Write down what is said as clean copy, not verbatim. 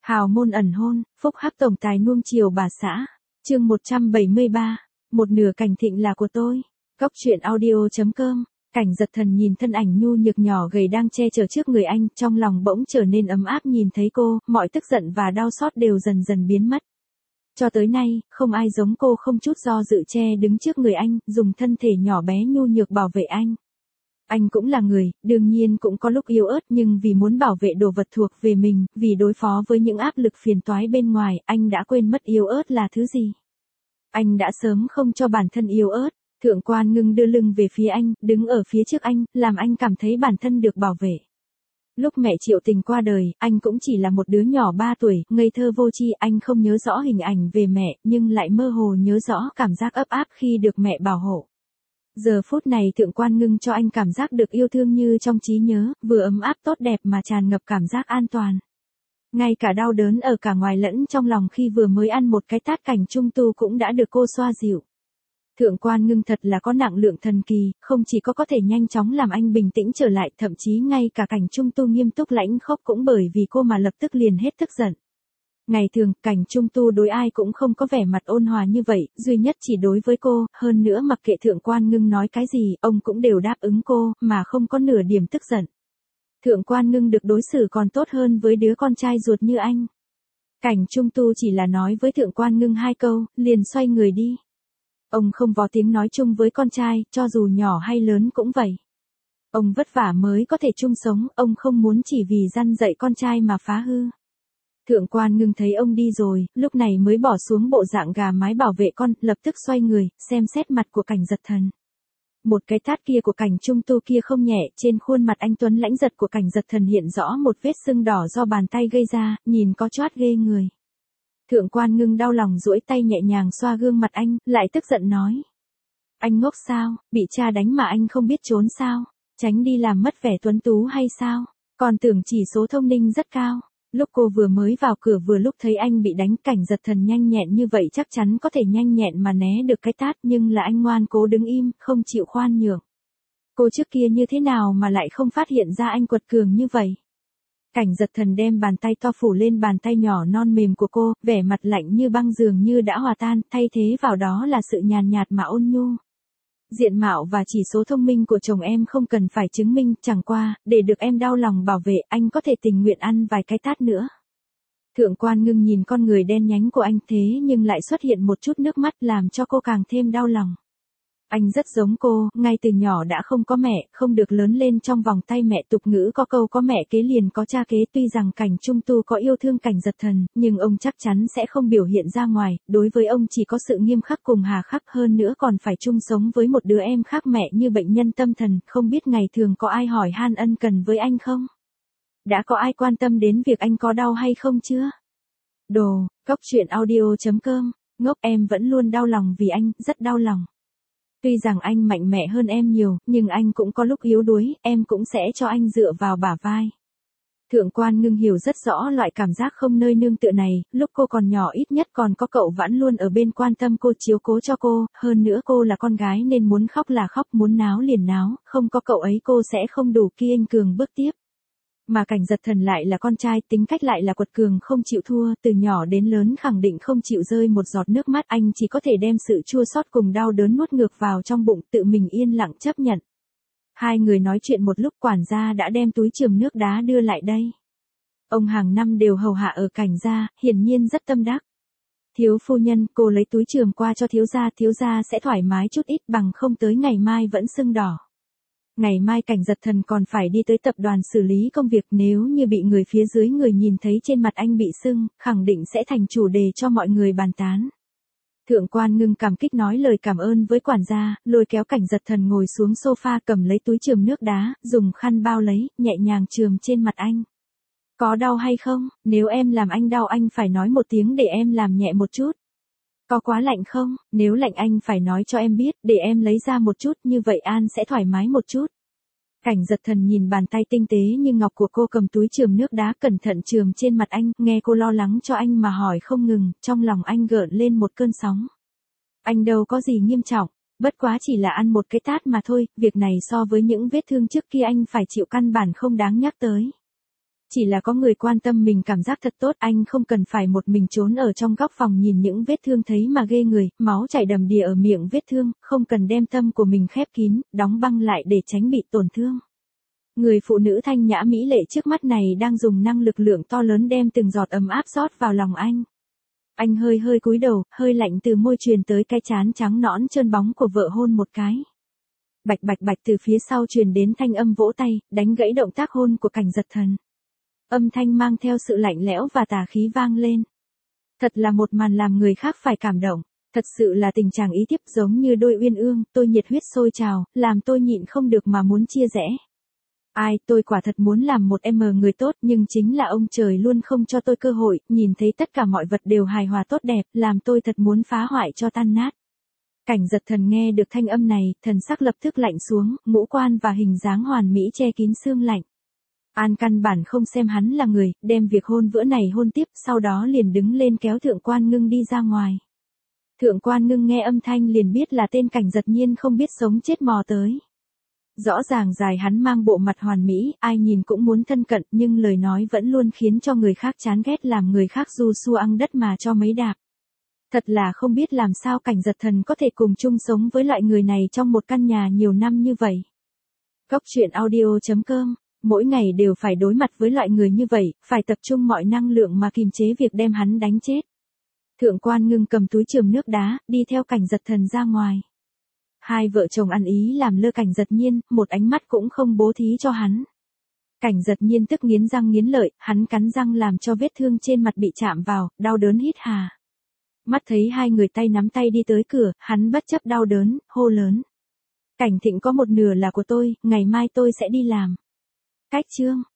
Hào môn ẩn hôn, phúc hắc tổng tài nuông chiều bà xã. Chương 173, một nửa cảnh thịnh là của tôi. Góc truyện audio.com. Cảnh Giật Thần nhìn thân ảnh nhu nhược nhỏ gầy đang che chở trước người anh, trong lòng bỗng trở nên ấm áp nhìn thấy cô, mọi tức giận và đau xót đều dần dần biến mất. Cho tới nay, không ai giống cô không chút do dự che đứng trước người anh, dùng thân thể nhỏ bé nhu nhược bảo vệ anh. Anh cũng là người, đương nhiên cũng có lúc yếu ớt, nhưng vì muốn bảo vệ đồ vật thuộc về mình, vì đối phó với những áp lực phiền toái bên ngoài, anh đã quên mất yếu ớt là thứ gì. Anh đã sớm không cho bản thân yếu ớt. Thượng Quan Ngưng đưa lưng về phía anh, đứng ở phía trước anh, làm anh cảm thấy bản thân được bảo vệ. Lúc mẹ Triệu Tình qua đời, anh cũng chỉ là một đứa nhỏ 3 tuổi, ngây thơ vô tri, anh không nhớ rõ hình ảnh về mẹ, nhưng lại mơ hồ nhớ rõ cảm giác ấp áp khi được mẹ bảo hộ. Giờ phút này Thượng Quan Ngưng cho anh cảm giác được yêu thương như trong trí nhớ, vừa ấm áp tốt đẹp mà tràn ngập cảm giác an toàn. Ngay cả đau đớn ở cả ngoài lẫn trong lòng khi vừa mới ăn một cái tát Cảnh Trung Tu cũng đã được cô xoa dịu. Thượng Quan Ngưng thật là có nặng lượng thần kỳ, không chỉ có thể nhanh chóng làm anh bình tĩnh trở lại, thậm chí ngay cả Cảnh Trung Tu nghiêm túc lãnh khốc cũng bởi vì cô mà lập tức liền hết tức giận. Ngày thường, Cảnh Trung Tu đối ai cũng không có vẻ mặt ôn hòa như vậy, duy nhất chỉ đối với cô, hơn nữa mặc kệ Thượng Quan Ngưng nói cái gì, ông cũng đều đáp ứng cô, mà không có nửa điểm tức giận. Thượng Quan Ngưng được đối xử còn tốt hơn với đứa con trai ruột như anh. Cảnh Trung Tu chỉ là nói với Thượng Quan Ngưng 2 câu, liền xoay người đi. Ông không vò tiếng nói chung với con trai, cho dù nhỏ hay lớn cũng vậy. Ông vất vả mới có thể chung sống, ông không muốn chỉ vì răn dạy con trai mà phá hư. Thượng Quan Ngưng thấy ông đi rồi, lúc này mới bỏ xuống bộ dạng gà mái bảo vệ con, lập tức xoay người, xem xét mặt của Cảnh Giật Thần. Một cái tát kia của Cảnh Trung Tu kia không nhẹ, trên khuôn mặt anh tuấn lãnh giật của Cảnh Giật Thần hiện rõ một vết sưng đỏ do bàn tay gây ra, nhìn có choát ghê người. Thượng Quan Ngưng đau lòng duỗi tay nhẹ nhàng xoa gương mặt anh, lại tức giận nói. Anh ngốc sao, bị cha đánh mà anh không biết trốn sao, tránh đi làm mất vẻ tuấn tú hay sao, còn tưởng chỉ số thông minh rất cao. Lúc cô vừa mới vào cửa vừa lúc thấy anh bị đánh, Cảnh Giật Thần nhanh nhẹn như vậy chắc chắn có thể nhanh nhẹn mà né được cái tát, nhưng là anh ngoan cố đứng im, không chịu khoan nhượng. Cô trước kia như thế nào mà lại không phát hiện ra anh quật cường như vậy? Cảnh Giật Thần đem bàn tay to phủ lên bàn tay nhỏ non mềm của cô, vẻ mặt lạnh như băng dường như đã hòa tan, thay thế vào đó là sự nhàn nhạt mà ôn nhu. Diện mạo và chỉ số thông minh của chồng em không cần phải chứng minh, chẳng qua, để được em đau lòng bảo vệ, anh có thể tình nguyện ăn vài cái tát nữa. Thượng Quan Ngưng nhìn con người đen nhánh của anh thế nhưng lại xuất hiện một chút nước mắt làm cho cô càng thêm đau lòng. Anh rất giống cô, ngay từ nhỏ đã không có mẹ, không được lớn lên trong vòng tay mẹ, tục ngữ có câu có mẹ kế liền có cha kế, tuy rằng Cảnh Trung Tu có yêu thương Cảnh Giật Thần, nhưng ông chắc chắn sẽ không biểu hiện ra ngoài, đối với ông chỉ có sự nghiêm khắc cùng hà khắc, hơn nữa còn phải chung sống với một đứa em khác mẹ như bệnh nhân tâm thần, không biết ngày thường có ai hỏi han ân cần với anh không? Đã có ai quan tâm đến việc anh có đau hay không chưa? Đồ, góc truyện audio.com, ngốc em vẫn luôn đau lòng vì anh, rất đau lòng. Tuy rằng anh mạnh mẽ hơn em nhiều, nhưng anh cũng có lúc yếu đuối, em cũng sẽ cho anh dựa vào bả vai. Thượng Quan Ngưng hiểu rất rõ loại cảm giác không nơi nương tựa này, lúc cô còn nhỏ ít nhất còn có cậu Vãn luôn ở bên quan tâm cô, chiếu cố cho cô, hơn nữa cô là con gái nên muốn khóc là khóc, muốn náo liền náo, không có cậu ấy cô sẽ không đủ kiên cường bước tiếp. Mà Cảnh Giật Thần lại là con trai, tính cách lại là quật cường không chịu thua, từ nhỏ đến lớn khẳng định không chịu rơi một giọt nước mắt, anh chỉ có thể đem sự chua xót cùng đau đớn nuốt ngược vào trong bụng, tự mình yên lặng chấp nhận. Hai người nói chuyện một lúc, quản gia đã đem túi chườm nước đá đưa lại đây. Ông hàng năm đều hầu hạ ở Cảnh gia, hiển nhiên rất tâm đắc. Thiếu phu nhân, cô lấy túi chườm qua cho thiếu gia sẽ thoải mái chút ít, bằng không tới ngày mai vẫn sưng đỏ. Ngày mai Cảnh Giật Thần còn phải đi tới tập đoàn xử lý công việc, nếu như bị người phía dưới người nhìn thấy trên mặt anh bị sưng, khẳng định sẽ thành chủ đề cho mọi người bàn tán. Thượng Quan Ngưng cảm kích nói lời cảm ơn với quản gia, lôi kéo Cảnh Giật Thần ngồi xuống sofa, cầm lấy túi chườm nước đá, dùng khăn bao lấy, nhẹ nhàng chườm trên mặt anh. Có đau hay không? Nếu em làm anh đau anh phải nói một tiếng để em làm nhẹ một chút. Có quá lạnh không? Nếu lạnh anh phải nói cho em biết, để em lấy ra một chút, như vậy An sẽ thoải mái một chút. Cảnh Giật Thần nhìn bàn tay tinh tế như ngọc của cô cầm túi chườm nước đá cẩn thận chườm trên mặt anh, nghe cô lo lắng cho anh mà hỏi không ngừng, trong lòng anh gợn lên một cơn sóng. Anh đâu có gì nghiêm trọng, bất quá chỉ là ăn một cái tát mà thôi, việc này so với những vết thương trước kia anh phải chịu căn bản không đáng nhắc tới. Chỉ là có người quan tâm mình cảm giác thật tốt, anh không cần phải một mình trốn ở trong góc phòng nhìn những vết thương thấy mà ghê người, máu chảy đầm đìa ở miệng vết thương, không cần đem tâm của mình khép kín, đóng băng lại để tránh bị tổn thương. Người phụ nữ thanh nhã mỹ lệ trước mắt này đang dùng năng lực lượng to lớn đem từng giọt ấm áp rót vào lòng anh. Anh hơi hơi cúi đầu, hơi lạnh từ môi truyền tới cái trán trắng nõn trơn bóng của vợ hôn một cái. Bạch bạch bạch từ phía sau truyền đến thanh âm vỗ tay, đánh gãy động tác hôn của Cảnh Giật Thần. Âm thanh mang theo sự lạnh lẽo và tà khí vang lên. Thật là một màn làm người khác phải cảm động. Thật sự là tình trạng ý tiếp giống như đôi uyên ương, tôi nhiệt huyết sôi trào, làm tôi nhịn không được mà muốn chia rẽ. Ai, tôi quả thật muốn làm một người tốt, nhưng chính là ông trời luôn không cho tôi cơ hội, nhìn thấy tất cả mọi vật đều hài hòa tốt đẹp, làm tôi thật muốn phá hoại cho tan nát. Cảnh Giật Thần nghe được thanh âm này, thần sắc lập tức lạnh xuống, ngũ quan và hình dáng hoàn mỹ che kín xương lạnh. An căn bản không xem hắn là người, đem việc hôn vữa này hôn tiếp, sau đó liền đứng lên kéo Thượng Quan Ngưng đi ra ngoài. Thượng Quan Ngưng nghe âm thanh liền biết là tên Cảnh Giật Nhiên không biết sống chết mò tới. Rõ ràng dài hắn mang bộ mặt hoàn mỹ, ai nhìn cũng muốn thân cận, nhưng lời nói vẫn luôn khiến cho người khác chán ghét, làm người khác du xu ăn đất mà cho mấy đạp. Thật là không biết làm sao Cảnh Giật Thần có thể cùng chung sống với loại người này trong một căn nhà nhiều năm như vậy. Cốc truyện audio.com, mỗi ngày đều phải đối mặt với loại người như vậy, phải tập trung mọi năng lượng mà kiềm chế việc đem hắn đánh chết. Thượng Quan Ngưng cầm túi chườm nước đá, đi theo Cảnh Giật Thần ra ngoài. Hai vợ chồng ăn ý làm lơ Cảnh Giật Nhiên, một ánh mắt cũng không bố thí cho hắn. Cảnh Giật Nhiên tức nghiến răng nghiến lợi, hắn cắn răng làm cho vết thương trên mặt bị chạm vào, đau đớn hít hà. Mắt thấy hai người tay nắm tay đi tới cửa, hắn bất chấp đau đớn, hô lớn. Cảnh Thịnh có một nửa là của tôi, ngày mai tôi sẽ đi làm. Cách chương.